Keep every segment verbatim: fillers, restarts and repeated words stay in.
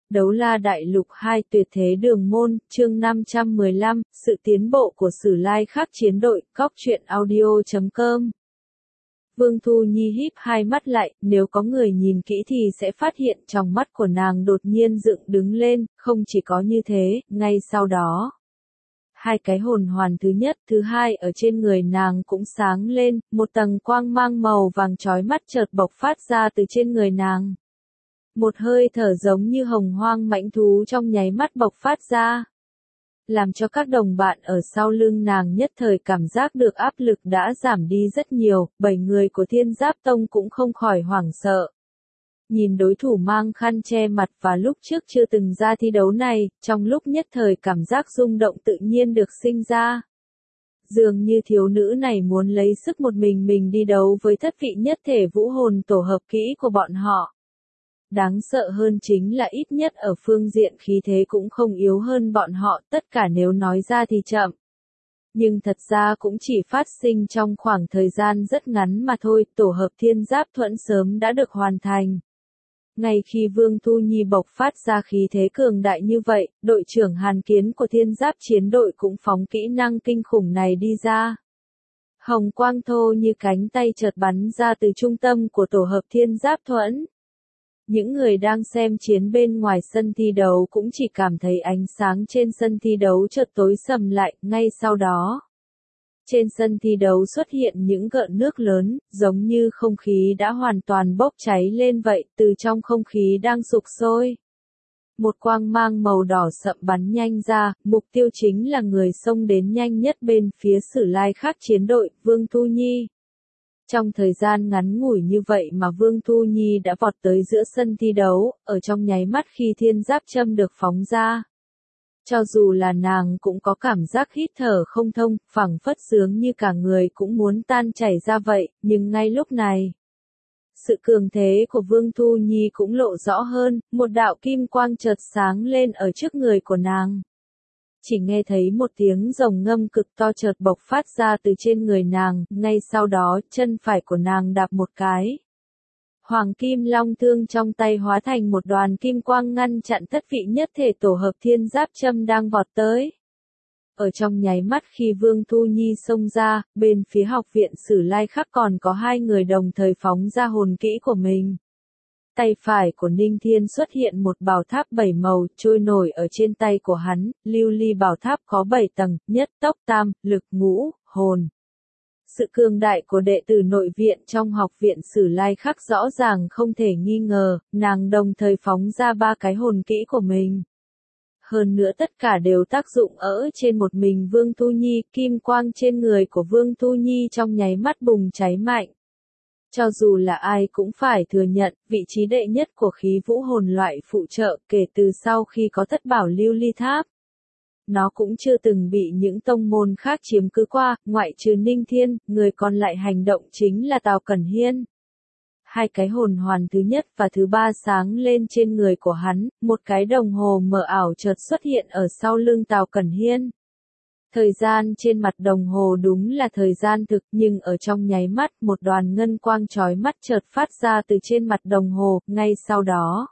Đấu La Đại Lục hai Tuyệt Thế Đường Môn, chương năm trăm mười lăm, sự tiến bộ của Sử Lai Khắc chiến đội, cóc truyện audio chấm com. Vương Thu Nhi híp hai mắt lại, nếu có người nhìn kỹ thì sẽ phát hiện trong mắt của nàng đột nhiên dựng đứng lên, không chỉ có như thế, ngay sau đó. Hai cái hồn hoàn thứ nhất, thứ hai ở trên người nàng cũng sáng lên, một tầng quang mang màu vàng chói mắt chợt bộc phát ra từ trên người nàng. Một hơi thở giống như hồng hoang mãnh thú trong nháy mắt bộc phát ra. Làm cho các đồng bạn ở sau lưng nàng nhất thời cảm giác được áp lực đã giảm đi rất nhiều, bảy người của Thiên Giáp Tông cũng không khỏi hoảng sợ. Nhìn đối thủ mang khăn che mặt và lúc trước chưa từng ra thi đấu này, trong lúc nhất thời cảm giác rung động tự nhiên được sinh ra. Dường như thiếu nữ này muốn lấy sức một mình mình đi đấu với thất vị nhất thể vũ hồn tổ hợp kỹ của bọn họ. Đáng sợ hơn chính là ít nhất ở phương diện khí thế cũng không yếu hơn bọn họ, tất cả nếu nói ra thì chậm. Nhưng thật ra cũng chỉ phát sinh trong khoảng thời gian rất ngắn mà thôi, tổ hợp Thiên Giáp Thuẫn sớm đã được hoàn thành. Ngay khi Vương Thu Nhi bộc phát ra khí thế cường đại như vậy, đội trưởng Hàn Kiến của Thiên Giáp chiến đội cũng phóng kỹ năng kinh khủng này đi ra. Hồng quang thô như cánh tay chợt bắn ra từ trung tâm của tổ hợp Thiên Giáp Thuẫn. Những người đang xem chiến bên ngoài sân thi đấu cũng chỉ cảm thấy ánh sáng trên sân thi đấu chợt tối sầm lại, ngay sau đó. Trên sân thi đấu xuất hiện những gợn nước lớn, giống như không khí đã hoàn toàn bốc cháy lên vậy, từ trong không khí đang sục sôi. Một quang mang màu đỏ sậm bắn nhanh ra, mục tiêu chính là người xông đến nhanh nhất bên phía Sử Lai Khắc chiến đội, Vương Thu Nhi. Trong thời gian ngắn ngủi như vậy mà Vương Thu Nhi đã vọt tới giữa sân thi đấu, ở trong nháy mắt khi thiên giáp châm được phóng ra. Cho dù là nàng cũng có cảm giác hít thở không thông, phảng phất sướng như cả người cũng muốn tan chảy ra vậy, nhưng ngay lúc này, sự cường thế của Vương Thu Nhi cũng lộ rõ hơn, một đạo kim quang chợt sáng lên ở trước người của nàng. Chỉ nghe thấy một tiếng rồng ngâm cực to chợt bộc phát ra từ trên người nàng, ngay sau đó chân phải của nàng đạp một cái. Hoàng kim long thương trong tay hóa thành một đoàn kim quang ngăn chặn thất vị nhất thể tổ hợp Thiên Giáp châm đang vọt tới. Ở trong nháy mắt khi Vương Thu Nhi xông ra, bên phía học viện Sử Lai Khắc còn có hai người đồng thời phóng ra hồn kỹ của mình. Tay phải của Ninh Thiên xuất hiện một bảo tháp bảy màu trôi nổi ở trên tay của hắn, lưu ly bảo tháp có bảy tầng, nhất tốc tam, lực ngũ, hồn. Sự cường đại của đệ tử nội viện trong học viện Sử Lai Khắc rõ ràng không thể nghi ngờ, nàng đồng thời phóng ra ba cái hồn kỹ của mình. Hơn nữa tất cả đều tác dụng ở trên một mình Vương Thu Nhi, kim quang trên người của Vương Thu Nhi trong nháy mắt bùng cháy mạnh. Cho dù là ai cũng phải thừa nhận, vị trí đệ nhất của khí vũ hồn loại phụ trợ kể từ sau khi có thất bảo lưu ly tháp. Nó cũng chưa từng bị những tông môn khác chiếm cứ qua, ngoại trừ Ninh Thiên, người còn lại hành động chính là Tào Cẩn Hiên. Hai cái hồn hoàn thứ nhất và thứ ba sáng lên trên người của hắn, một cái đồng hồ mờ ảo chợt xuất hiện ở sau lưng Tào Cẩn Hiên. Thời gian trên mặt đồng hồ đúng là thời gian thực, nhưng ở trong nháy mắt một đoàn ngân quang chói mắt chợt phát ra từ trên mặt đồng hồ, ngay sau đó.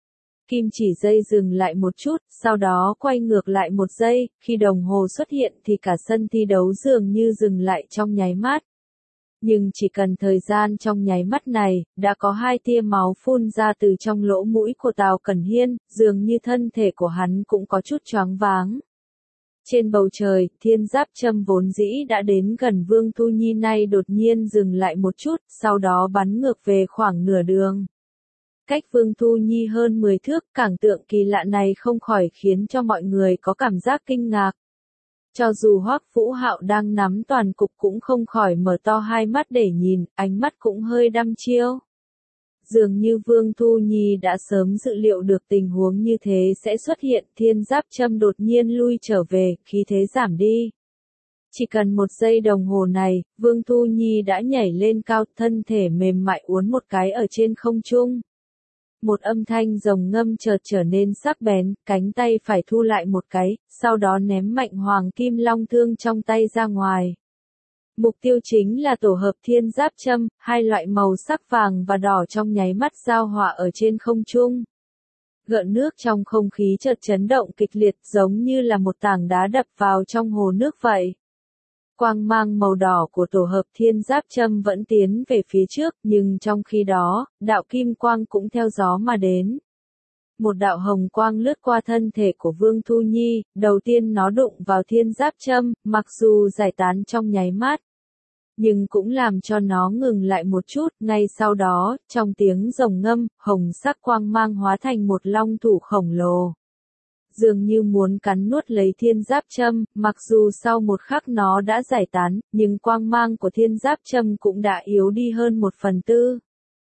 Kim chỉ dây dừng lại một chút, sau đó quay ngược lại một giây, khi đồng hồ xuất hiện thì cả sân thi đấu dường như dừng lại trong nháy mắt. Nhưng chỉ cần thời gian trong nháy mắt này, đã có hai tia máu phun ra từ trong lỗ mũi của Tào Cẩn Hiên, dường như thân thể của hắn cũng có chút choáng váng. Trên bầu trời, Thiên Giáp châm vốn dĩ đã đến gần Vương Thu Nhi nay đột nhiên dừng lại một chút, sau đó bắn ngược về khoảng nửa đường. Cách Vương Thu Nhi hơn mười thước, cảnh tượng kỳ lạ này không khỏi khiến cho mọi người có cảm giác kinh ngạc. Cho dù Hoắc Vũ Hạo đang nắm toàn cục cũng không khỏi mở to hai mắt để nhìn, ánh mắt cũng hơi đăm chiêu. Dường như Vương Thu Nhi đã sớm dự liệu được tình huống như thế sẽ xuất hiện, Thiên Giáp châm đột nhiên lui trở về, khí thế giảm đi. Chỉ cần một giây đồng hồ này, Vương Thu Nhi đã nhảy lên cao, thân thể mềm mại uốn một cái ở trên không trung. Một âm thanh rồng ngâm chợt trở nên sắc bén, cánh tay phải thu lại một cái, sau đó ném mạnh hoàng kim long thương trong tay ra ngoài. Mục tiêu chính là tổ hợp Thiên Giáp châm, hai loại màu sắc vàng và đỏ trong nháy mắt giao hòa ở trên không trung. Gợn nước trong không khí chợt chấn động kịch liệt giống như là một tảng đá đập vào trong hồ nước vậy. Quang mang màu đỏ của tổ hợp thiên giáp châm vẫn tiến về phía trước, nhưng trong khi đó, đạo kim quang cũng theo gió mà đến. Một đạo hồng quang lướt qua thân thể của Vương Thu Nhi, đầu tiên nó đụng vào thiên giáp châm, mặc dù giải tán trong nháy mắt, nhưng cũng làm cho nó ngừng lại một chút, ngay sau đó, trong tiếng rồng ngâm, hồng sắc quang mang hóa thành một long thủ khổng lồ. Dường như muốn cắn nuốt lấy thiên giáp châm, mặc dù sau một khắc nó đã giải tán, nhưng quang mang của thiên giáp châm cũng đã yếu đi hơn một phần tư.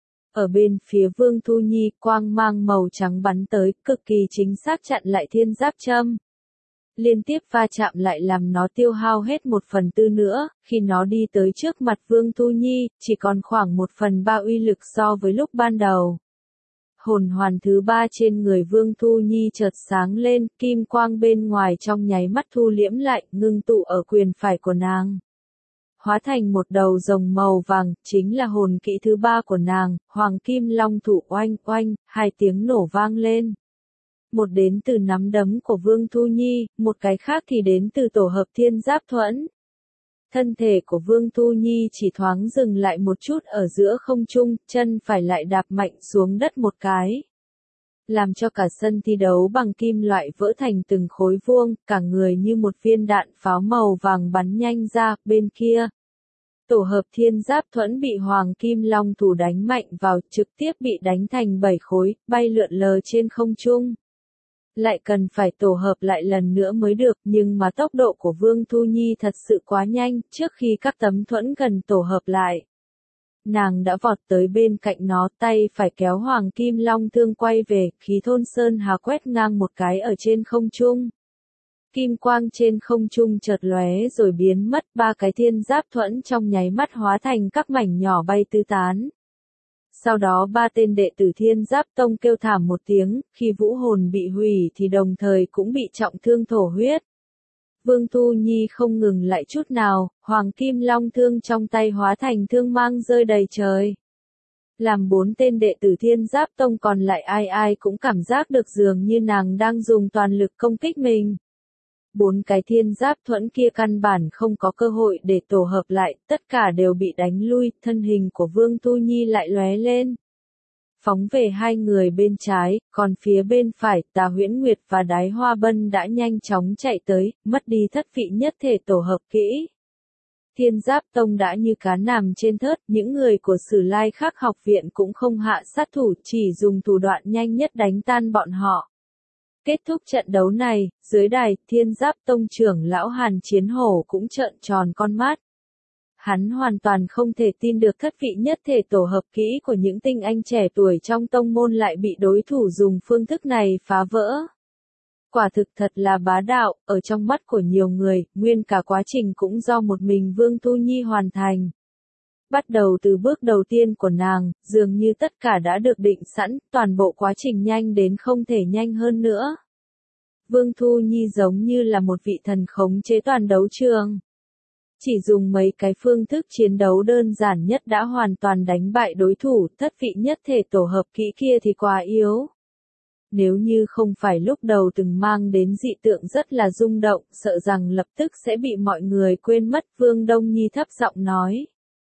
Ở bên phía Vương Thu Nhi, quang mang màu trắng bắn tới, cực kỳ chính xác chặn lại thiên giáp châm. Liên tiếp va chạm lại làm nó tiêu hao hết một phần tư nữa, khi nó đi tới trước mặt Vương Thu Nhi, chỉ còn khoảng một phần ba uy lực so với lúc ban đầu. Hồn hoàn thứ ba trên người Vương Thu Nhi chợt sáng lên, kim quang bên ngoài trong nháy mắt thu liễm lại, ngưng tụ ở quyền phải của nàng. Hóa thành một đầu rồng màu vàng, chính là hồn kỹ thứ ba của nàng, Hoàng Kim Long Thủ oanh oanh, hai tiếng nổ vang lên. Một đến từ nắm đấm của Vương Thu Nhi, một cái khác thì đến từ tổ hợp thiên giáp thuẫn. Thân thể của Vương Thu Nhi chỉ thoáng dừng lại một chút ở giữa không trung, chân phải lại đạp mạnh xuống đất một cái. Làm cho cả sân thi đấu bằng kim loại vỡ thành từng khối vuông, cả người như một viên đạn pháo màu vàng bắn nhanh ra, bên kia. Tổ hợp thiên giáp thuẫn bị Hoàng Kim Long Thủ đánh mạnh vào, trực tiếp bị đánh thành bảy khối, bay lượn lờ trên không trung. Lại cần phải tổ hợp lại lần nữa mới được, nhưng mà tốc độ của Vương Thu Nhi thật sự quá nhanh, trước khi các tấm thuẫn gần tổ hợp lại. Nàng đã vọt tới bên cạnh nó, tay phải kéo Hoàng Kim Long thương quay về, khí thôn sơn hà quét ngang một cái ở trên không trung. Kim quang trên không trung chợt lóe rồi biến mất, ba cái thiên giáp thuẫn trong nháy mắt hóa thành các mảnh nhỏ bay tứ tán. Sau đó ba tên đệ tử thiên giáp tông kêu thảm một tiếng, khi vũ hồn bị hủy thì đồng thời cũng bị trọng thương thổ huyết. Vương Thu Nhi không ngừng lại chút nào, Hoàng Kim Long thương trong tay hóa thành thương mang rơi đầy trời. Làm bốn tên đệ tử thiên giáp tông còn lại ai ai cũng cảm giác được dường như nàng đang dùng toàn lực công kích mình. Bốn cái thiên giáp thuẫn kia căn bản không có cơ hội để tổ hợp lại, tất cả đều bị đánh lui, thân hình của Vương Thu Nhi lại lóe lên. Phóng về hai người bên trái, còn phía bên phải, Tà Huyễn Nguyệt và Đái Hoa Bân đã nhanh chóng chạy tới, mất đi thất vị nhất thể tổ hợp kỹ. Thiên Giáp Tông đã như cá nằm trên thớt, những người của Sử Lai Khắc học viện cũng không hạ sát thủ, chỉ dùng thủ đoạn nhanh nhất đánh tan bọn họ. Kết thúc trận đấu này, dưới đài, Thiên Giáp Tông trưởng lão Hàn Chiến Hổ cũng trợn tròn con mắt. Hắn hoàn toàn không thể tin được thất vị nhất thể tổ hợp kỹ của những tinh anh trẻ tuổi trong tông môn lại bị đối thủ dùng phương thức này phá vỡ. Quả thực thật là bá đạo, ở trong mắt của nhiều người, nguyên cả quá trình cũng do một mình Vương Thu Nhi hoàn thành. Bắt đầu từ bước đầu tiên của nàng, dường như tất cả đã được định sẵn, toàn bộ quá trình nhanh đến không thể nhanh hơn nữa. Vương Thu Nhi giống như là một vị thần khống chế toàn đấu trường. Chỉ dùng mấy cái phương thức chiến đấu đơn giản nhất đã hoàn toàn đánh bại đối thủ, thất vị nhất thể tổ hợp kỹ kia thì quá yếu. Nếu như không phải lúc đầu từng mang đến dị tượng rất là rung động, sợ rằng lập tức sẽ bị mọi người quên mất, Vương Đông Nhi thấp giọng nói.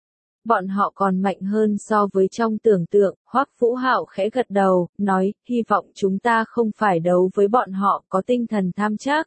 Bọn họ còn mạnh hơn so với trong tưởng tượng, Hoắc Vũ Hạo khẽ gật đầu, nói, hy vọng chúng ta không phải đấu với bọn họ, có tinh thần tham chắc.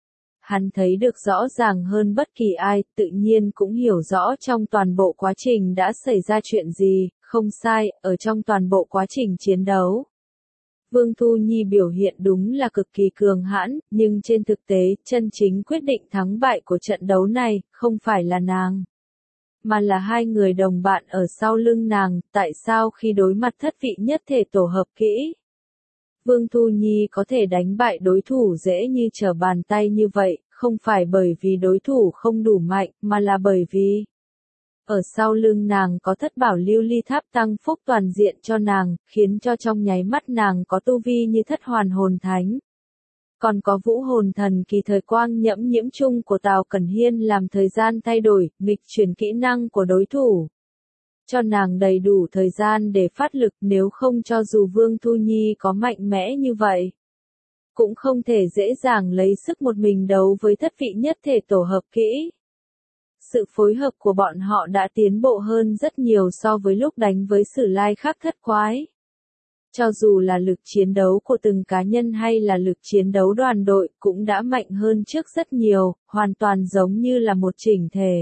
Hắn thấy được rõ ràng hơn bất kỳ ai, tự nhiên cũng hiểu rõ trong toàn bộ quá trình đã xảy ra chuyện gì, không sai, ở trong toàn bộ quá trình chiến đấu. Vương Thu Nhi biểu hiện đúng là cực kỳ cường hãn, nhưng trên thực tế, chân chính quyết định thắng bại của trận đấu này, không phải là nàng, mà là hai người đồng bạn ở sau lưng nàng. Tại sao khi đối mặt thất vị nhất thể tổ hợp kỹ, Vương Thu Nhi có thể đánh bại đối thủ dễ như trở bàn tay như vậy, không phải bởi vì đối thủ không đủ mạnh, mà là bởi vì ở sau lưng nàng có thất bảo lưu ly tháp tăng phúc toàn diện cho nàng, khiến cho trong nháy mắt nàng có tu vi như thất hoàn hồn thánh. Còn có vũ hồn thần kỳ thời quang nhẫm nhiễm chung của Tào Cẩn Hiên làm thời gian thay đổi, nghịch chuyển kỹ năng của đối thủ. cho nàng đầy đủ thời gian để phát lực, nếu không cho dù Vương Thu Nhi có mạnh mẽ như vậy, cũng không thể dễ dàng lấy sức một mình đấu với thất vị nhất thể tổ hợp kỹ. Sự phối hợp của bọn họ đã tiến bộ hơn rất nhiều so với lúc đánh với Sử Lai Khắc thất quái. Cho dù là lực chiến đấu của từng cá nhân hay là lực chiến đấu đoàn đội cũng đã mạnh hơn trước rất nhiều, hoàn toàn giống như là một chỉnh thể.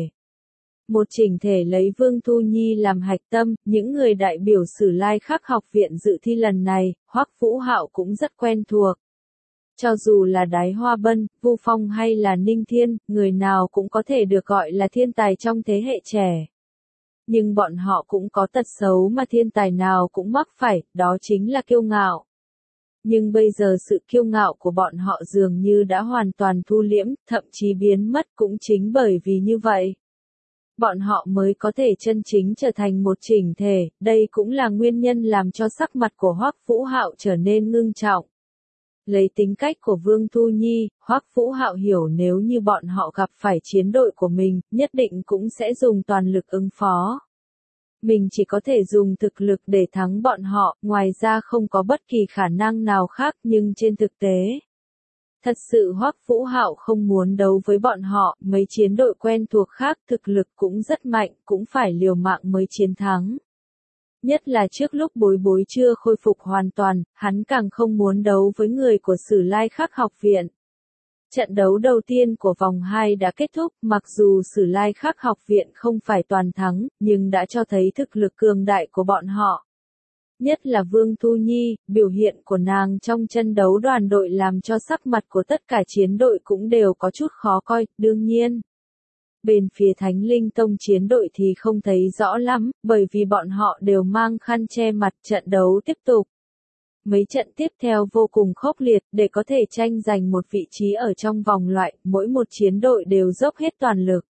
Một chỉnh thể lấy Vương Thu Nhi làm hạch tâm, những người đại biểu Sử Lai Khắc học viện dự thi lần này, Hoắc Vũ Hạo cũng rất quen thuộc. Cho dù là Đái Hoa Bân, Vu Phong hay là Ninh Thiên, người nào cũng có thể được gọi là thiên tài trong thế hệ trẻ. Nhưng bọn họ cũng có tật xấu mà thiên tài nào cũng mắc phải, đó chính là kiêu ngạo. Nhưng bây giờ sự kiêu ngạo của bọn họ dường như đã hoàn toàn thu liễm, thậm chí biến mất, cũng chính bởi vì như vậy. Bọn họ mới có thể chân chính trở thành một chỉnh thể, đây cũng là nguyên nhân làm cho sắc mặt của Hoắc Vũ Hạo trở nên ngưng trọng. Lấy tính cách của Vương Thu Nhi, Hoắc Vũ Hạo hiểu nếu như bọn họ gặp phải chiến đội của mình, nhất định cũng sẽ dùng toàn lực ứng phó. Mình chỉ có thể dùng thực lực để thắng bọn họ, ngoài ra không có bất kỳ khả năng nào khác, nhưng trên thực tế, thật sự Hoắc Vũ Hạo không muốn đấu với bọn họ, mấy chiến đội quen thuộc khác thực lực cũng rất mạnh, cũng phải liều mạng mới chiến thắng. Nhất là trước lúc Bối Bối chưa khôi phục hoàn toàn, hắn càng không muốn đấu với người của Sử Lai Khắc học viện. Trận đấu đầu tiên của vòng hai đã kết thúc, mặc dù Sử Lai Khắc học viện không phải toàn thắng, nhưng đã cho thấy thực lực cường đại của bọn họ. Nhất là Vương Thu Nhi, biểu hiện của nàng trong trận đấu đoàn đội làm cho sắc mặt của tất cả chiến đội cũng đều có chút khó coi, đương nhiên. Bên phía Thánh Linh Tông chiến đội thì không thấy rõ lắm, bởi vì bọn họ đều mang khăn che mặt. Trận đấu tiếp tục. Mấy trận tiếp theo vô cùng khốc liệt, để có thể tranh giành một vị trí ở trong vòng loại, mỗi một chiến đội đều dốc hết toàn lực.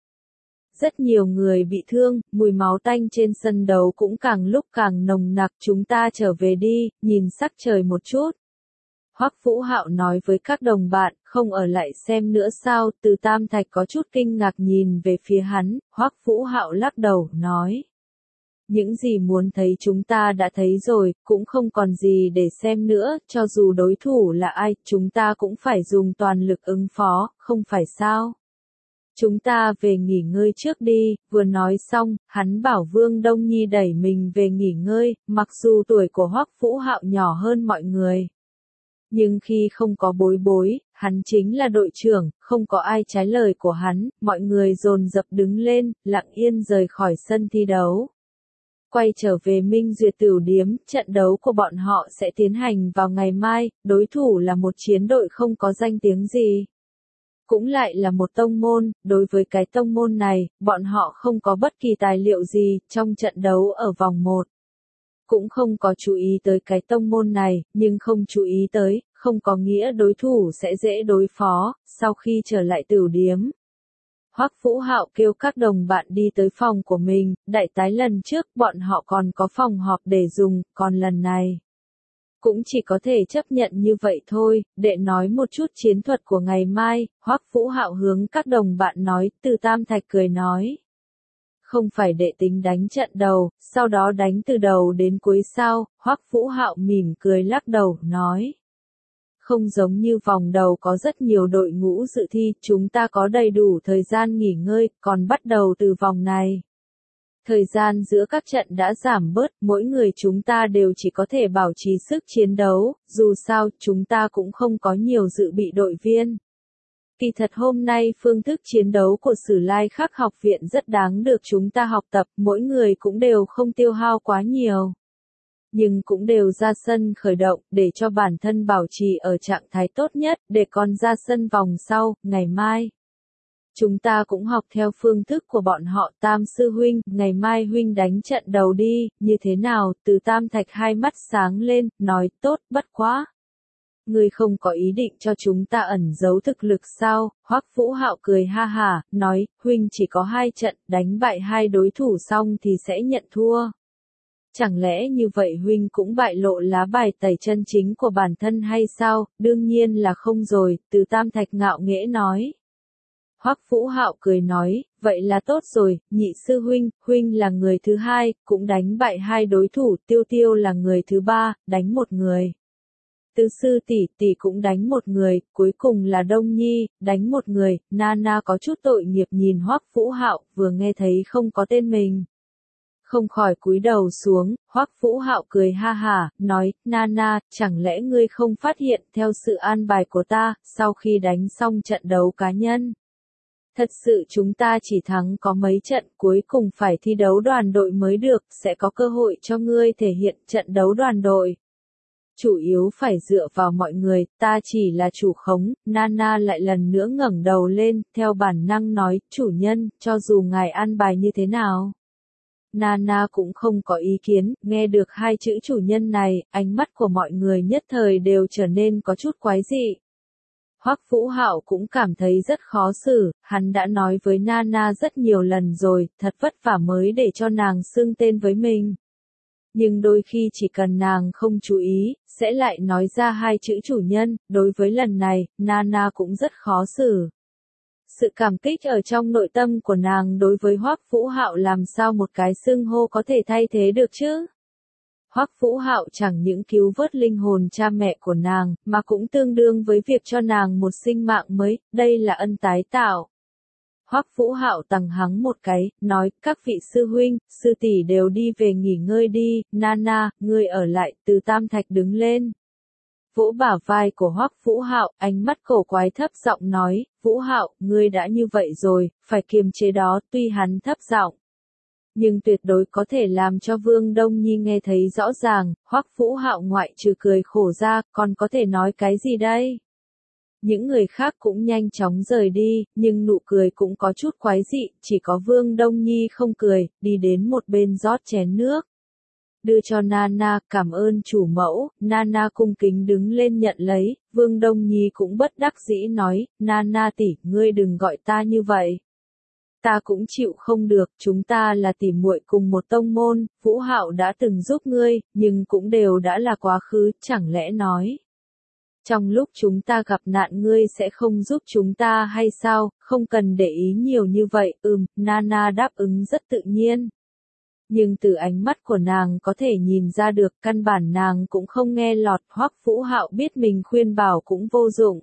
Rất nhiều người bị thương, mùi máu tanh trên sân đấu cũng càng lúc càng nồng nặc, chúng ta trở về đi, nhìn sắc trời một chút. Hoắc Vũ Hạo nói với các đồng bạn, không ở lại xem nữa sao? Từ Tam Thạch có chút kinh ngạc nhìn về phía hắn, Hoắc Vũ Hạo lắc đầu, nói. Những gì muốn thấy chúng ta đã thấy rồi, cũng không còn gì để xem nữa, cho dù đối thủ là ai, chúng ta cũng phải dùng toàn lực ứng phó, không phải sao? Chúng ta về nghỉ ngơi trước đi, vừa nói xong, hắn bảo Vương Đông Nhi đẩy mình về nghỉ ngơi, mặc dù tuổi của Hoắc Vũ Hạo nhỏ hơn mọi người. Nhưng khi không có Bối Bối, hắn chính là đội trưởng, không có ai trái lời của hắn, mọi người dồn dập đứng lên, lặng yên rời khỏi sân thi đấu. Quay trở về Minh Duyệt Tửu Điếm, trận đấu của bọn họ sẽ tiến hành vào ngày mai, đối thủ là một chiến đội không có danh tiếng gì. Cũng lại là một tông môn, đối với cái tông môn này, bọn họ không có bất kỳ tài liệu gì, trong trận đấu ở vòng một. Cũng không có chú ý tới cái tông môn này, nhưng không chú ý tới, không có nghĩa đối thủ sẽ dễ đối phó. Sau khi trở lại Tửu Điếm, Hoắc Vũ Hạo kêu các đồng bạn đi tới phòng của mình, đại tái lần trước bọn họ còn có phòng họp để dùng, còn lần này cũng chỉ có thể chấp nhận như vậy thôi. Để nói một chút chiến thuật của ngày mai, Hoắc Vũ Hạo hướng các đồng bạn nói. Từ Tam Thạch cười nói, không phải đệ tính đánh trận đầu, sau đó đánh từ đầu đến cuối sao? Hoắc Vũ Hạo mỉm cười lắc đầu, nói. Không giống như vòng đầu có rất nhiều đội ngũ dự thi, chúng ta có đầy đủ thời gian nghỉ ngơi, còn bắt đầu từ vòng này. Thời gian giữa các trận đã giảm bớt, mỗi người chúng ta đều chỉ có thể bảo trì sức chiến đấu, dù sao, chúng ta cũng không có nhiều dự bị đội viên. Kỳ thật hôm nay phương thức chiến đấu của Sử Lai Khắc học viện rất đáng được chúng ta học tập, mỗi người cũng đều không tiêu hao quá nhiều. Nhưng cũng đều ra sân khởi động, để cho bản thân bảo trì ở trạng thái tốt nhất, để còn ra sân vòng sau, ngày mai. Chúng ta cũng học theo phương thức của bọn họ. Tam sư huynh, ngày mai huynh đánh trận đầu đi, như thế nào? Từ Tam Thạch hai mắt sáng lên, nói tốt, bất quá. Ngươi không có ý định cho chúng ta ẩn giấu thực lực sao? Hoắc Vũ Hạo cười ha hả, nói, huynh chỉ có hai trận, đánh bại hai đối thủ xong thì sẽ nhận thua. Chẳng lẽ như vậy huynh cũng bại lộ lá bài tẩy chân chính của bản thân hay sao? Đương nhiên là không rồi, Từ Tam Thạch ngạo nghễ nói. Hoắc Vũ Hạo cười nói, vậy là tốt rồi, nhị sư huynh, huynh là người thứ hai, cũng đánh bại hai đối thủ, Tiêu Tiêu là người thứ ba, đánh một người. Tứ sư tỷ tỷ cũng đánh một người, cuối cùng là Đông Nhi, đánh một người, Nana có chút tội nghiệp nhìn Hoắc Vũ Hạo, vừa nghe thấy không có tên mình. Không khỏi cúi đầu xuống, Hoắc Vũ Hạo cười ha hả, nói, Nana, chẳng lẽ ngươi không phát hiện theo sự an bài của ta, sau khi đánh xong trận đấu cá nhân. Thật sự chúng ta chỉ thắng có mấy trận, cuối cùng phải thi đấu đoàn đội mới được, sẽ có cơ hội cho ngươi thể hiện trận đấu đoàn đội. Chủ yếu phải dựa vào mọi người, ta chỉ là chủ khống, Nana lại lần nữa ngẩng đầu lên, theo bản năng nói, chủ nhân, cho dù ngài an bài như thế nào. Nana cũng không có ý kiến, nghe được hai chữ chủ nhân này, ánh mắt của mọi người nhất thời đều trở nên có chút quái dị. Hoắc Vũ Hạo cũng cảm thấy rất khó xử, hắn đã nói với Nana rất nhiều lần rồi, thật vất vả mới để cho nàng xưng tên với mình. Nhưng đôi khi chỉ cần nàng không chú ý, sẽ lại nói ra hai chữ chủ nhân, đối với lần này, Nana cũng rất khó xử. Sự cảm kích ở trong nội tâm của nàng đối với Hoắc Vũ Hạo làm sao một cái xưng hô có thể thay thế được chứ? Hoắc Vũ Hạo chẳng những cứu vớt linh hồn cha mẹ của nàng, mà cũng tương đương với việc cho nàng một sinh mạng mới, đây là ân tái tạo. Hoắc Vũ Hạo tằng hắng một cái, nói, các vị sư huynh, sư tỷ đều đi về nghỉ ngơi đi, Nana, ngươi ở lại, Từ Tam Thạch đứng lên. Vỗ bả vai của Hoắc Vũ Hạo, ánh mắt cổ quái thấp giọng nói, Vũ Hạo, ngươi đã như vậy rồi, phải kiềm chế đó, tuy hắn thấp giọng. Nhưng tuyệt đối có thể làm cho Vương Đông Nhi nghe thấy rõ ràng, Hoắc Vũ Hạo ngoại trừ cười khổ ra, còn có thể nói cái gì đây? Những người khác cũng nhanh chóng rời đi, nhưng nụ cười cũng có chút quái dị, chỉ có Vương Đông Nhi không cười, đi đến một bên rót chén nước. Đưa cho Nana, cảm ơn chủ mẫu, Nana cung kính đứng lên nhận lấy, Vương Đông Nhi cũng bất đắc dĩ nói, Nana tỷ, ngươi đừng gọi ta như vậy. Ta cũng chịu không được, chúng ta là tỉ muội cùng một tông môn, Vũ Hạo đã từng giúp ngươi, nhưng cũng đều đã là quá khứ, chẳng lẽ nói. Trong lúc chúng ta gặp nạn ngươi sẽ không giúp chúng ta hay sao, không cần để ý nhiều như vậy, ừm, Nana đáp ứng rất tự nhiên. Nhưng từ ánh mắt của nàng có thể nhìn ra được căn bản nàng cũng không nghe lọt, Hoắc Vũ Hạo biết mình khuyên bảo cũng vô dụng.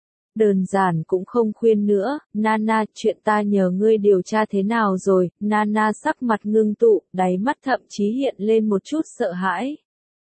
Đơn giản cũng không khuyên nữa, Nana, chuyện ta nhờ ngươi điều tra thế nào rồi, Nana sắc mặt ngưng tụ, đáy mắt thậm chí hiện lên một chút sợ hãi.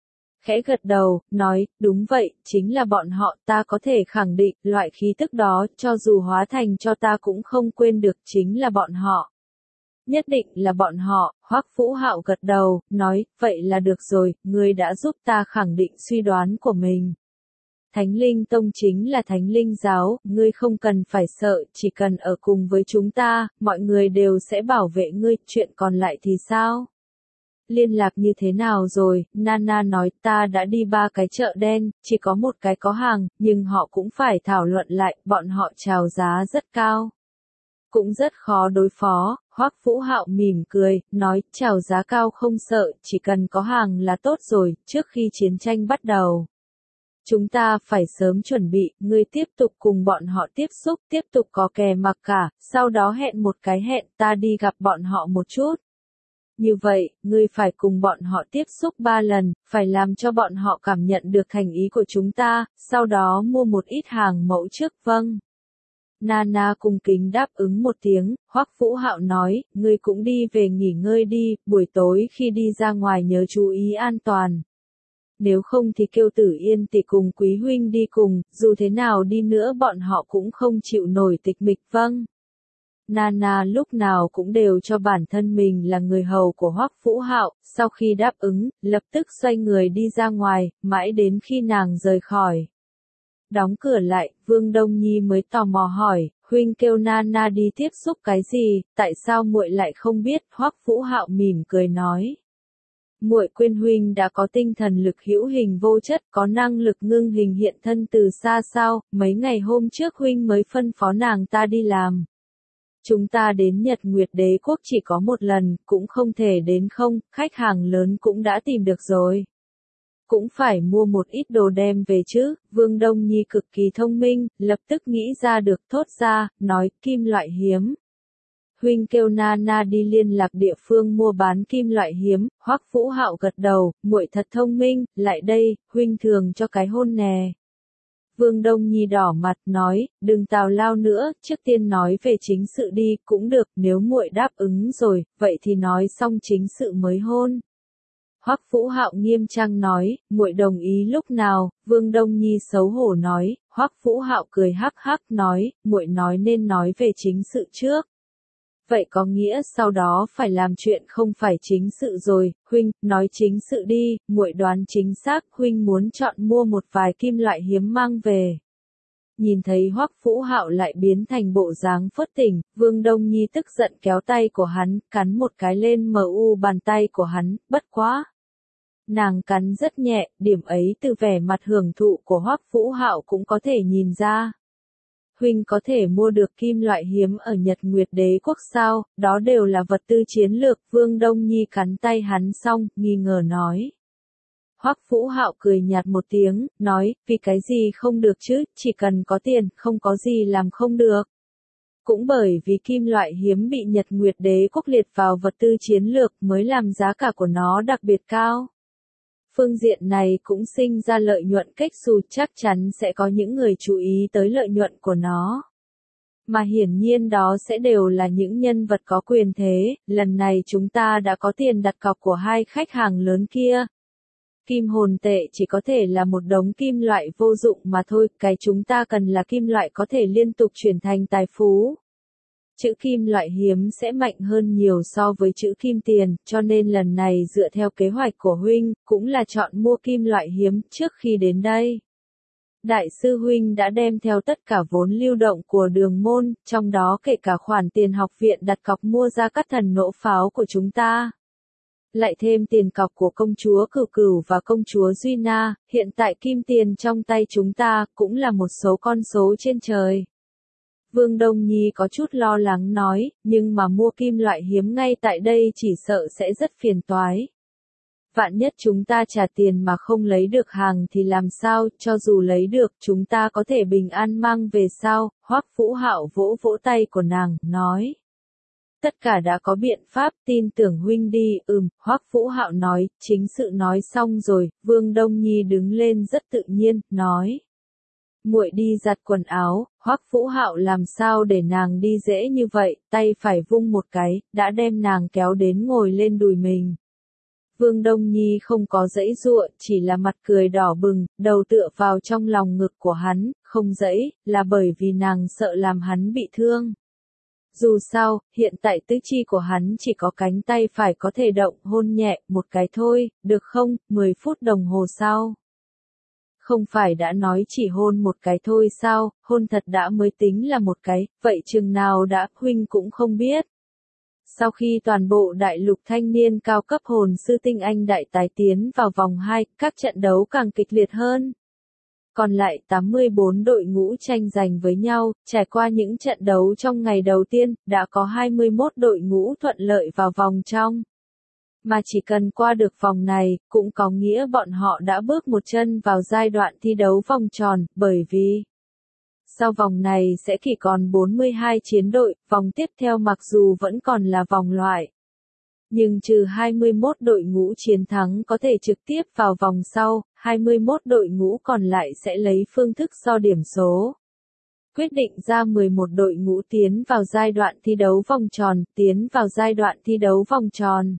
Khẽ gật đầu, nói, đúng vậy, chính là bọn họ, ta có thể khẳng định, loại khí tức đó, cho dù hóa thành cho ta cũng không quên được, chính là bọn họ. Nhất định là bọn họ, Hoắc Vũ Hạo gật đầu, nói, vậy là được rồi, ngươi đã giúp ta khẳng định suy đoán của mình. Thánh Linh Tông chính là Thánh Linh Giáo, ngươi không cần phải sợ, chỉ cần ở cùng với chúng ta, mọi người đều sẽ bảo vệ ngươi, chuyện còn lại thì sao? Liên lạc như thế nào rồi, Nana nói ta đã đi ba cái chợ đen, chỉ có một cái có hàng, nhưng họ cũng phải thảo luận lại, bọn họ chào giá rất cao. Cũng rất khó đối phó, Hoắc Vũ Hạo mỉm cười, nói, chào giá cao không sợ, chỉ cần có hàng là tốt rồi, trước khi chiến tranh bắt đầu. Chúng ta phải sớm chuẩn bị, ngươi tiếp tục cùng bọn họ tiếp xúc, tiếp tục có kè mặc cả, sau đó hẹn một cái hẹn ta đi gặp bọn họ một chút. Như vậy, ngươi phải cùng bọn họ tiếp xúc ba lần, phải làm cho bọn họ cảm nhận được thành ý của chúng ta, sau đó mua một ít hàng mẫu trước, vâng. Nana cung kính đáp ứng một tiếng, Hoắc Vũ Hạo nói, ngươi cũng đi về nghỉ ngơi đi, buổi tối khi đi ra ngoài nhớ chú ý an toàn. Nếu không thì kêu Tử Yên tỷ cùng Quý huynh đi cùng, dù thế nào đi nữa bọn họ cũng không chịu nổi tịch mịch, vâng. Nana lúc nào cũng đều cho bản thân mình là người hầu của Hoắc Vũ Hạo, sau khi đáp ứng, lập tức xoay người đi ra ngoài, mãi đến khi nàng rời khỏi. Đóng cửa lại, Vương Đông Nhi mới tò mò hỏi, huynh kêu Nana đi tiếp xúc cái gì, tại sao muội lại không biết, Hoắc Vũ Hạo mỉm cười nói. Muội quên huynh đã có tinh thần lực hữu hình vô chất, có năng lực ngưng hình hiện thân từ xa sao, mấy ngày hôm trước huynh mới phân phó nàng ta đi làm. Chúng ta đến Nhật Nguyệt Đế Quốc chỉ có một lần, cũng không thể đến không, khách hàng lớn cũng đã tìm được rồi. cũng phải mua một ít đồ đem về chứ. Vương Đông Nhi cực kỳ thông minh, lập tức nghĩ ra được, thốt ra, nói, kim loại hiếm. Huynh kêu Nana đi liên lạc địa phương mua bán kim loại hiếm. Hoắc Vũ Hạo gật đầu, muội thật thông minh, lại đây, huynh thường cho cái hôn nè. Vương Đông Nhi đỏ mặt nói, đừng tào lao nữa, trước tiên nói về chính sự đi, cũng được, nếu muội đáp ứng rồi, vậy thì nói xong chính sự mới hôn. Hoắc Vũ Hạo nghiêm trang nói, muội đồng ý lúc nào? Vương Đông Nhi xấu hổ nói. Hoắc Vũ Hạo cười hắc hắc nói, muội nói nên nói về chính sự trước. Vậy có nghĩa sau đó phải làm chuyện không phải chính sự rồi, huynh, nói chính sự đi, muội đoán chính xác, huynh muốn chọn mua một vài kim loại hiếm mang về. Nhìn thấy Hoắc Vũ Hạo lại biến thành bộ dáng phớt tỉnh, Vương Đông Nhi tức giận kéo tay của hắn, cắn một cái lên mờ u bàn tay của hắn, bất quá. Nàng cắn rất nhẹ, điểm ấy từ vẻ mặt hưởng thụ của Hoắc Vũ Hạo cũng có thể nhìn ra. Huynh có thể mua được kim loại hiếm ở Nhật Nguyệt Đế quốc sao, đó đều là vật tư chiến lược. Vương Đông Nhi cắn tay hắn xong, nghi ngờ nói. Hoắc Vũ Hạo cười nhạt một tiếng, nói, vì cái gì không được chứ, chỉ cần có tiền, không có gì làm không được. Cũng bởi vì kim loại hiếm bị Nhật Nguyệt Đế quốc liệt vào vật tư chiến lược mới làm giá cả của nó đặc biệt cao. Phương diện này cũng sinh ra lợi nhuận cách xù, chắc chắn sẽ có những người chú ý tới lợi nhuận của nó. Mà hiển nhiên đó sẽ đều là những nhân vật có quyền thế, lần này chúng ta đã có tiền đặt cọc của hai khách hàng lớn kia. Kim hồn tệ chỉ có thể là một đống kim loại vô dụng mà thôi, cái chúng ta cần là kim loại có thể liên tục chuyển thành tài phú. Chữ kim loại hiếm sẽ mạnh hơn nhiều so với chữ kim tiền, cho nên lần này dựa theo kế hoạch của huynh, cũng là chọn mua kim loại hiếm trước khi đến đây. Đại sư huynh đã đem theo tất cả vốn lưu động của đường môn, trong đó kể cả khoản tiền học viện đặt cọc mua ra các thần nổ pháo của chúng ta. Lại thêm tiền cọc của công chúa Cửu Cửu và công chúa Duy Na, hiện tại kim tiền trong tay chúng ta cũng là một số con số trên trời. Vương Đông Nhi có chút lo lắng nói, nhưng mà mua kim loại hiếm ngay tại đây chỉ sợ sẽ rất phiền toái. Vạn nhất chúng ta trả tiền mà không lấy được hàng thì làm sao, cho dù lấy được chúng ta có thể bình an mang về sao, Hoắc Vũ Hạo vỗ vỗ tay của nàng, nói. Tất cả đã có biện pháp, tin tưởng huynh đi, ừm, Hoắc Vũ Hạo nói, chính sự nói xong rồi, Vương Đông Nhi đứng lên rất tự nhiên, nói. Muội đi giặt quần áo, Hoắc Vũ Hạo làm sao để nàng đi dễ như vậy, tay phải vung một cái, đã đem nàng kéo đến ngồi lên đùi mình. Vương Đông Nhi không có giãy giụa, chỉ là mặt cười đỏ bừng, đầu tựa vào trong lòng ngực của hắn, không giãy, là bởi vì nàng sợ làm hắn bị thương. Dù sao, hiện tại tứ chi của hắn chỉ có cánh tay phải có thể động, hôn nhẹ, một cái thôi, được không, mười phút đồng hồ sau. Không phải đã nói chỉ hôn một cái thôi sao, hôn thật đã mới tính là một cái, vậy chừng nào đã, huynh cũng không biết. Sau khi toàn bộ đại lục thanh niên cao cấp hồn sư tinh anh đại tái tiến vào vòng hai, các trận đấu càng kịch liệt hơn. Còn lại tám mươi bốn đội ngũ tranh giành với nhau, trải qua những trận đấu trong ngày đầu tiên, đã có hai mươi mốt đội ngũ thuận lợi vào vòng trong. Mà chỉ cần qua được vòng này, cũng có nghĩa bọn họ đã bước một chân vào giai đoạn thi đấu vòng tròn, bởi vì sau vòng này sẽ chỉ còn bốn mươi hai chiến đội, vòng tiếp theo mặc dù vẫn còn là vòng loại. Nhưng trừ hai mươi mốt đội ngũ chiến thắng có thể trực tiếp vào vòng sau, hai mươi mốt đội ngũ còn lại sẽ lấy phương thức so điểm số. Quyết định ra mười một đội ngũ tiến vào giai đoạn thi đấu vòng tròn, tiến vào giai đoạn thi đấu vòng tròn.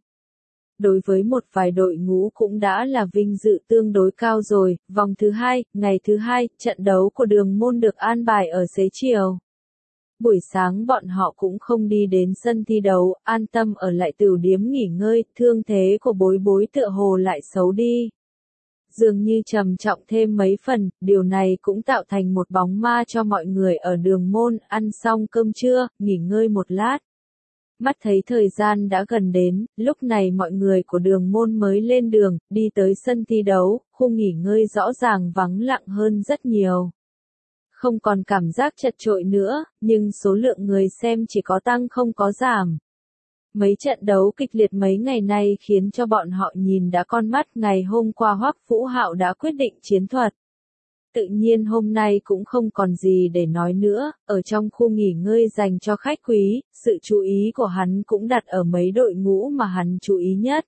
Đối với một vài đội ngũ cũng đã là vinh dự tương đối cao rồi, vòng thứ hai, ngày thứ hai, trận đấu của đường môn được an bài ở xế chiều. Buổi sáng bọn họ cũng không đi đến sân thi đấu, an tâm ở lại tửu điếm nghỉ ngơi, thương thế của bối bối tựa hồ lại xấu đi. Dường như trầm trọng thêm mấy phần, điều này cũng tạo thành một bóng ma cho mọi người ở đường môn, ăn xong cơm trưa, nghỉ ngơi một lát. Mắt thấy thời gian đã gần đến, lúc này mọi người của đường môn mới lên đường, đi tới sân thi đấu, khu nghỉ ngơi rõ ràng vắng lặng hơn rất nhiều. Không còn cảm giác chật chội nữa, nhưng số lượng người xem chỉ có tăng không có giảm. Mấy trận đấu kịch liệt mấy ngày nay khiến cho bọn họ nhìn đã con mắt. Ngày hôm qua Hoắc Vũ Hạo đã quyết định chiến thuật. Tự nhiên hôm nay cũng không còn gì để nói nữa, ở trong khu nghỉ ngơi dành cho khách quý, sự chú ý của hắn cũng đặt ở mấy đội ngũ mà hắn chú ý nhất.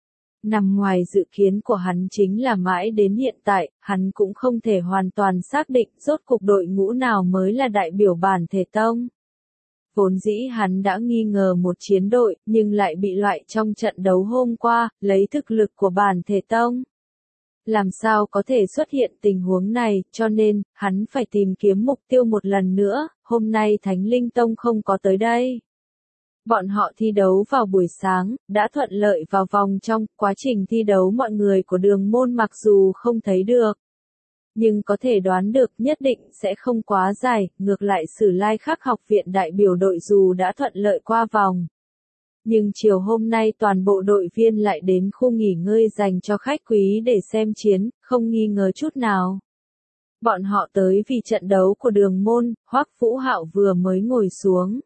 Nằm ngoài dự kiến của hắn chính là mãi đến hiện tại, hắn cũng không thể hoàn toàn xác định rốt cuộc đội ngũ nào mới là đại biểu bản thể tông. Vốn dĩ hắn đã nghi ngờ một chiến đội, nhưng lại bị loại trong trận đấu hôm qua, lấy thực lực của bản thể tông. Làm sao có thể xuất hiện tình huống này, cho nên, hắn phải tìm kiếm mục tiêu một lần nữa, hôm nay Thánh Linh Tông không có tới đây. Bọn họ thi đấu vào buổi sáng, đã thuận lợi vào vòng trong, quá trình thi đấu mọi người của đường môn mặc dù không thấy được. Nhưng có thể đoán được nhất định sẽ không quá dài, ngược lại Sử Lai Khắc học viện đại biểu đội dù đã thuận lợi qua vòng. Nhưng chiều hôm nay toàn bộ đội viên lại đến khu nghỉ ngơi dành cho khách quý để xem chiến, không nghi ngờ chút nào. Bọn họ tới vì trận đấu của đường môn, Hoắc Vũ Hạo vừa mới ngồi xuống.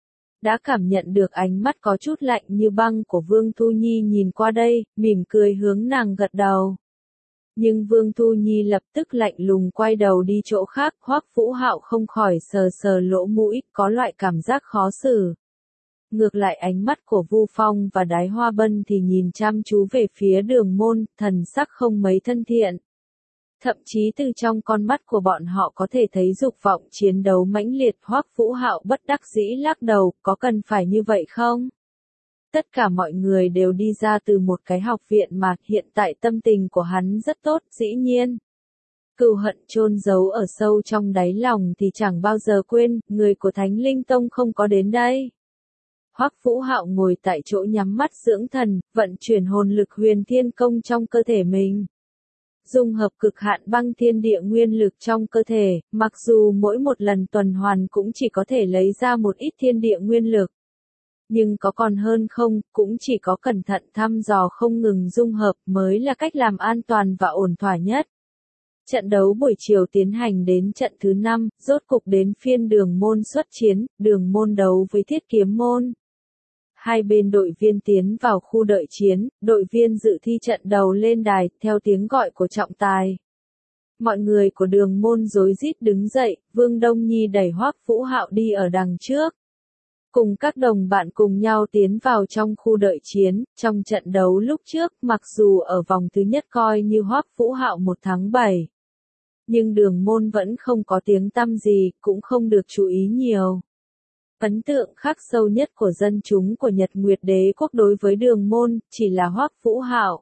Đã cảm nhận được ánh mắt có chút lạnh như băng của Vương Thu Nhi nhìn qua đây, mỉm cười hướng nàng gật đầu. Nhưng Vương Thu Nhi lập tức lạnh lùng quay đầu đi chỗ khác, Hoắc Vũ Hạo không khỏi sờ sờ lỗ mũi, có loại cảm giác khó xử. Ngược lại ánh mắt của Vu Phong và Đái Hoa Bân thì nhìn chăm chú về phía đường môn, thần sắc không mấy thân thiện. Thậm chí từ trong con mắt của bọn họ có thể thấy dục vọng chiến đấu mãnh liệt. Hoắc Vũ Hạo bất đắc dĩ lắc đầu, có cần phải như vậy không? Tất cả mọi người đều đi ra từ một cái học viện mà hiện tại tâm tình của hắn rất tốt, dĩ nhiên. Cừu hận chôn giấu ở sâu trong đáy lòng thì chẳng bao giờ quên, người của Thánh Linh Tông không có đến đây. Hoắc Vũ Hạo ngồi tại chỗ nhắm mắt dưỡng thần, vận chuyển hồn lực huyền thiên công trong cơ thể mình. Dung hợp cực hạn băng thiên địa nguyên lực trong cơ thể, mặc dù mỗi một lần tuần hoàn cũng chỉ có thể lấy ra một ít thiên địa nguyên lực. Nhưng có còn hơn không, cũng chỉ có cẩn thận thăm dò không ngừng dung hợp mới là cách làm an toàn và ổn thỏa nhất. Trận đấu buổi chiều tiến hành đến trận thứ năm, rốt cục đến phiên đường môn xuất chiến, đường môn đấu với Thiết Kiếm môn. Hai bên đội viên tiến vào khu đợi chiến, đội viên dự thi trận đầu lên đài, theo tiếng gọi của trọng tài. Mọi người của đường môn rối rít đứng dậy, Vương Đông Nhi đẩy Hoắc Vũ Hạo đi ở đằng trước. Cùng các đồng bạn cùng nhau tiến vào trong khu đợi chiến, trong trận đấu lúc trước, mặc dù ở vòng thứ nhất coi như Hoắc Vũ Hạo một thắng bảy. Nhưng đường môn vẫn không có tiếng tăm gì, cũng không được chú ý nhiều. Ấn tượng khắc sâu nhất của dân chúng của Nhật Nguyệt Đế quốc đối với đường môn, chỉ là Hoắc Vũ Hạo.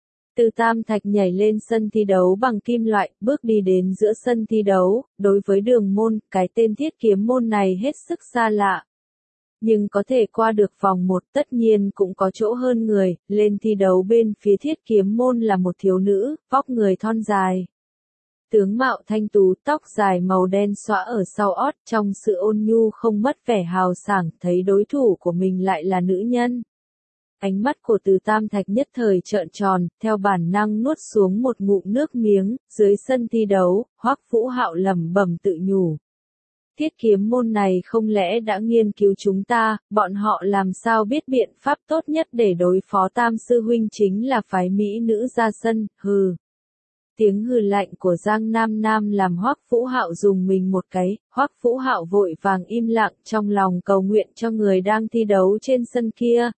Từ Tam Thạch nhảy lên sân thi đấu bằng kim loại, bước đi đến giữa sân thi đấu, đối với đường môn, cái tên Thiết Kiếm môn này hết sức xa lạ. Nhưng có thể qua được vòng một tất nhiên cũng có chỗ hơn người, lên thi đấu bên phía Thiết Kiếm môn là một thiếu nữ, vóc người thon dài. Tướng mạo thanh tú, tóc dài màu đen xõa ở sau ót, trong sự ôn nhu không mất vẻ hào sảng, thấy đối thủ của mình lại là nữ nhân. Ánh mắt của Từ Tam Thạch nhất thời trợn tròn, theo bản năng nuốt xuống một ngụm nước miếng, dưới sân thi đấu, Hoắc Vũ Hạo lẩm bẩm tự nhủ. Thiết Kiếm môn này không lẽ đã nghiên cứu chúng ta, bọn họ làm sao biết biện pháp tốt nhất để đối phó Tam sư huynh chính là phái mỹ nữ ra sân, hừ. Tiếng hừ lạnh của Giang Nam Nam làm Hoắc Vũ Hạo dùng mình một cái, Hoắc Vũ Hạo vội vàng im lặng trong lòng cầu nguyện cho người đang thi đấu trên sân kia.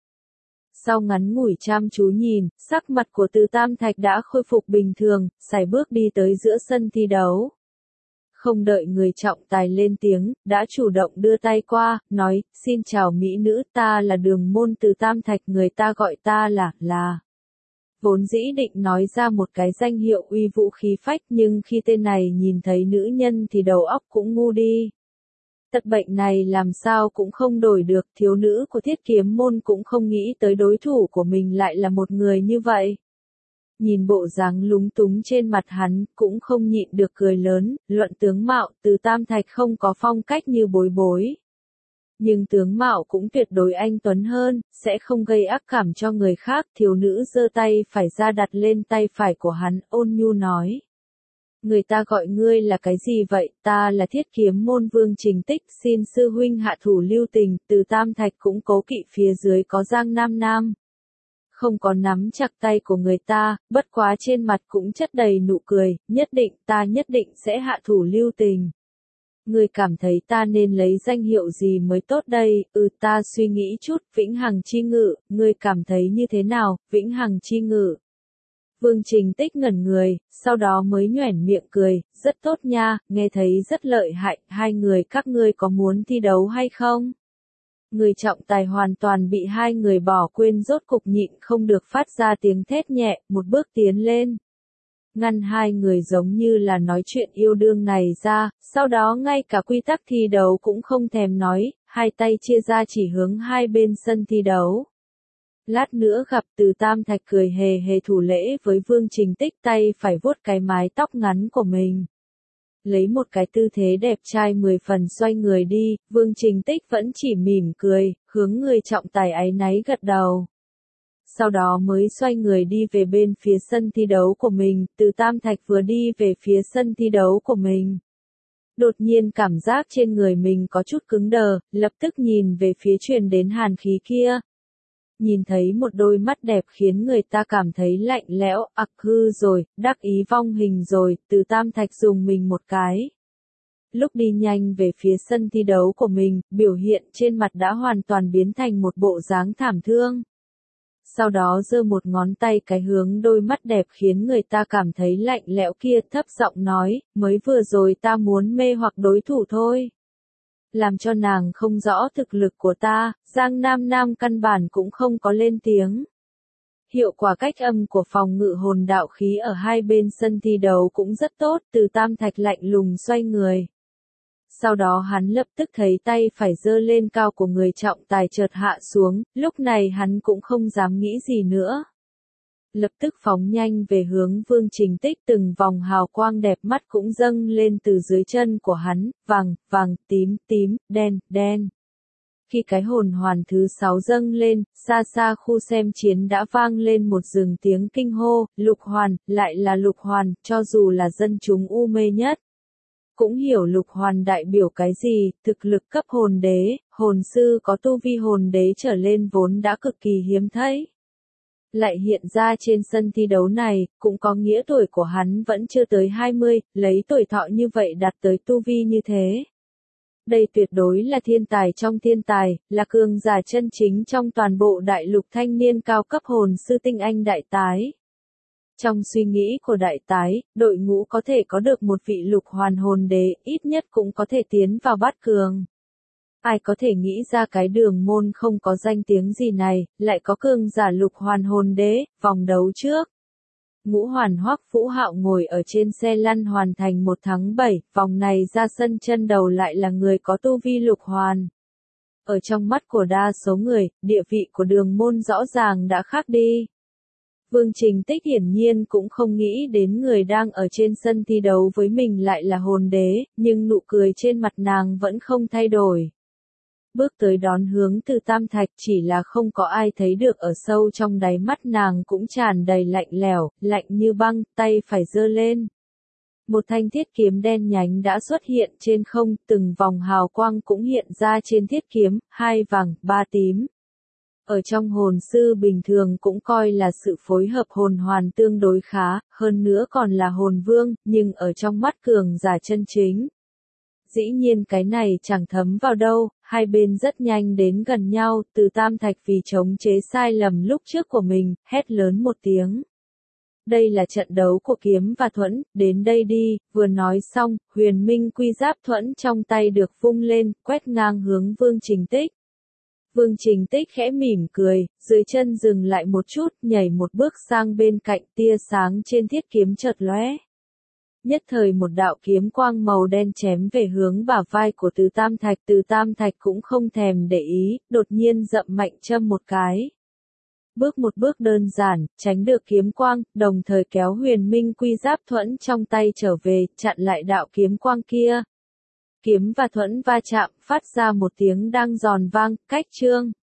Sau ngắn ngủi chăm chú nhìn, sắc mặt của Từ Tam Thạch đã khôi phục bình thường, sải bước đi tới giữa sân thi đấu. Không đợi người trọng tài lên tiếng, đã chủ động đưa tay qua, nói, xin chào mỹ nữ, ta là đường môn Từ Tam Thạch, người ta gọi ta là, là. Vốn dĩ định nói ra một cái danh hiệu uy vũ khí phách nhưng khi tên này nhìn thấy nữ nhân thì đầu óc cũng ngu đi. Tật bệnh này làm sao cũng không đổi được, thiếu nữ của Thiết Kiếm môn cũng không nghĩ tới đối thủ của mình lại là một người như vậy. Nhìn bộ dáng lúng túng trên mặt hắn, cũng không nhịn được cười lớn, luận tướng mạo, Từ Tam Thạch không có phong cách như Bối Bối. Nhưng tướng mạo cũng tuyệt đối anh tuấn hơn, sẽ không gây ác cảm cho người khác, thiếu nữ giơ tay phải ra đặt lên tay phải của hắn, ôn nhu nói. Người ta gọi ngươi là cái gì vậy? Ta là Thiết Kiếm môn Vương Trình Tích, xin sư huynh hạ thủ lưu tình. Từ Tam Thạch cũng cố kỵ phía dưới có Giang Nam Nam. Không có nắm chặt tay của người ta, bất quá trên mặt cũng chất đầy nụ cười, nhất định, ta nhất định sẽ hạ thủ lưu tình. Ngươi cảm thấy ta nên lấy danh hiệu gì mới tốt đây? Ừ, ta suy nghĩ chút. Vĩnh Hằng Chi Ngự, ngươi cảm thấy như thế nào? Vĩnh Hằng Chi Ngự. Vương Trình Tích ngẩn người, sau đó mới nhoẻn miệng cười, rất tốt nha, nghe thấy rất lợi hại, hai người các ngươi có muốn thi đấu hay không? Người trọng tài hoàn toàn bị hai người bỏ quên, rốt cục nhịn không được phát ra tiếng thét nhẹ, một bước tiến lên. Ngăn hai người giống như là nói chuyện yêu đương này ra, sau đó ngay cả quy tắc thi đấu cũng không thèm nói, hai tay chia ra chỉ hướng hai bên sân thi đấu. Lát nữa gặp Từ Tam Thạch cười hề hề thủ lễ với Vương Trình Tích, tay phải vuốt cái mái tóc ngắn của mình. Lấy một cái tư thế đẹp trai mười phần xoay người đi, Vương Trình Tích vẫn chỉ mỉm cười, hướng người trọng tài áy náy gật đầu. Sau đó mới xoay người đi về bên phía sân thi đấu của mình. Từ Tam Thạch vừa đi về phía sân thi đấu của mình, đột nhiên cảm giác trên người mình có chút cứng đờ, lập tức nhìn về phía truyền đến hàn khí kia. Nhìn thấy một đôi mắt đẹp khiến người ta cảm thấy lạnh lẽo, ặc hư rồi, đắc ý vong hình rồi. Từ Tam Thạch dùng mình một cái. Lúc đi nhanh về phía sân thi đấu của mình, biểu hiện trên mặt đã hoàn toàn biến thành một bộ dáng thảm thương. Sau đó giơ một ngón tay cái hướng đôi mắt đẹp khiến người ta cảm thấy lạnh lẽo kia, thấp giọng nói, mới vừa rồi ta muốn mê hoặc đối thủ thôi. Làm cho nàng không rõ thực lực của ta. Giang Nam Nam căn bản cũng không có lên tiếng. Hiệu quả cách âm của phòng ngự hồn đạo khí ở hai bên sân thi đấu cũng rất tốt. Từ Tam Thạch lạnh lùng xoay người. Sau đó hắn lập tức thấy tay phải giơ lên cao của người trọng tài chợt hạ xuống, lúc này hắn cũng không dám nghĩ gì nữa. Lập tức phóng nhanh về hướng Vương Trình Tích, từng vòng hào quang đẹp mắt cũng dâng lên từ dưới chân của hắn, vàng, vàng, tím, tím, đen, đen. Khi cái hồn hoàn thứ sáu dâng lên, xa xa khu xem chiến đã vang lên một rừng tiếng kinh hô, lục hoàn, lại là lục hoàn, cho dù là dân chúng u mê nhất. Cũng hiểu lục hoàn đại biểu cái gì, thực lực cấp hồn đế, hồn sư có tu vi hồn đế trở lên vốn đã cực kỳ hiếm thấy. Lại hiện ra trên sân thi đấu này, cũng có nghĩa tuổi của hắn vẫn chưa tới hai mươi, lấy tuổi thọ như vậy đạt tới tu vi như thế. Đây tuyệt đối là thiên tài trong thiên tài, là cường giả chân chính trong toàn bộ đại lục thanh niên cao cấp hồn sư tinh anh đại tái. Trong suy nghĩ của đại tái, đội ngũ có thể có được một vị lục hoàn hồn đế, ít nhất cũng có thể tiến vào bát cường. Ai có thể nghĩ ra cái đường môn không có danh tiếng gì này, lại có cường giả lục hoàn hồn đế, vòng đấu trước. Ngũ hoàn Hoắc Vũ Hạo ngồi ở trên xe lăn hoàn thành một tháng bảy, vòng này ra sân chân đầu lại là người có tu vi lục hoàn. Ở trong mắt của đa số người, địa vị của đường môn rõ ràng đã khác đi. Vương Trình Tích hiển nhiên cũng không nghĩ đến người đang ở trên sân thi đấu với mình lại là hồn đế, nhưng nụ cười trên mặt nàng vẫn không thay đổi. Bước tới đón hướng Từ Tam Thạch, chỉ là không có ai thấy được ở sâu trong đáy mắt nàng cũng tràn đầy lạnh lẽo, lạnh như băng, tay phải giơ lên. Một thanh thiết kiếm đen nhánh đã xuất hiện trên không, từng vòng hào quang cũng hiện ra trên thiết kiếm, hai vàng, ba tím. Ở trong hồn sư bình thường cũng coi là sự phối hợp hồn hoàn tương đối khá, hơn nữa còn là hồn vương, nhưng ở trong mắt cường giả chân chính. Dĩ nhiên cái này chẳng thấm vào đâu, hai bên rất nhanh đến gần nhau. Từ Tam Thạch vì chống chế sai lầm lúc trước của mình, hét lớn một tiếng. Đây là trận đấu của kiếm và thuẫn, đến đây đi. Vừa nói xong, huyền minh quy giáp thuẫn trong tay được vung lên, quét ngang hướng Vương Trình Tích. Vương Trình Tích khẽ mỉm cười, dưới chân dừng lại một chút, nhảy một bước sang bên cạnh, tia sáng trên thiết kiếm chợt lóe. Nhất thời một đạo kiếm quang màu đen chém về hướng bả vai của Từ Tam Thạch. Từ Tam Thạch cũng không thèm để ý, đột nhiên dậm mạnh châm một cái. Bước một bước đơn giản, tránh được kiếm quang, đồng thời kéo huyền minh quy giáp thuẫn trong tay trở về, chặn lại đạo kiếm quang kia. Kiếm và thuẫn va chạm, phát ra một tiếng đang giòn vang, cách chương.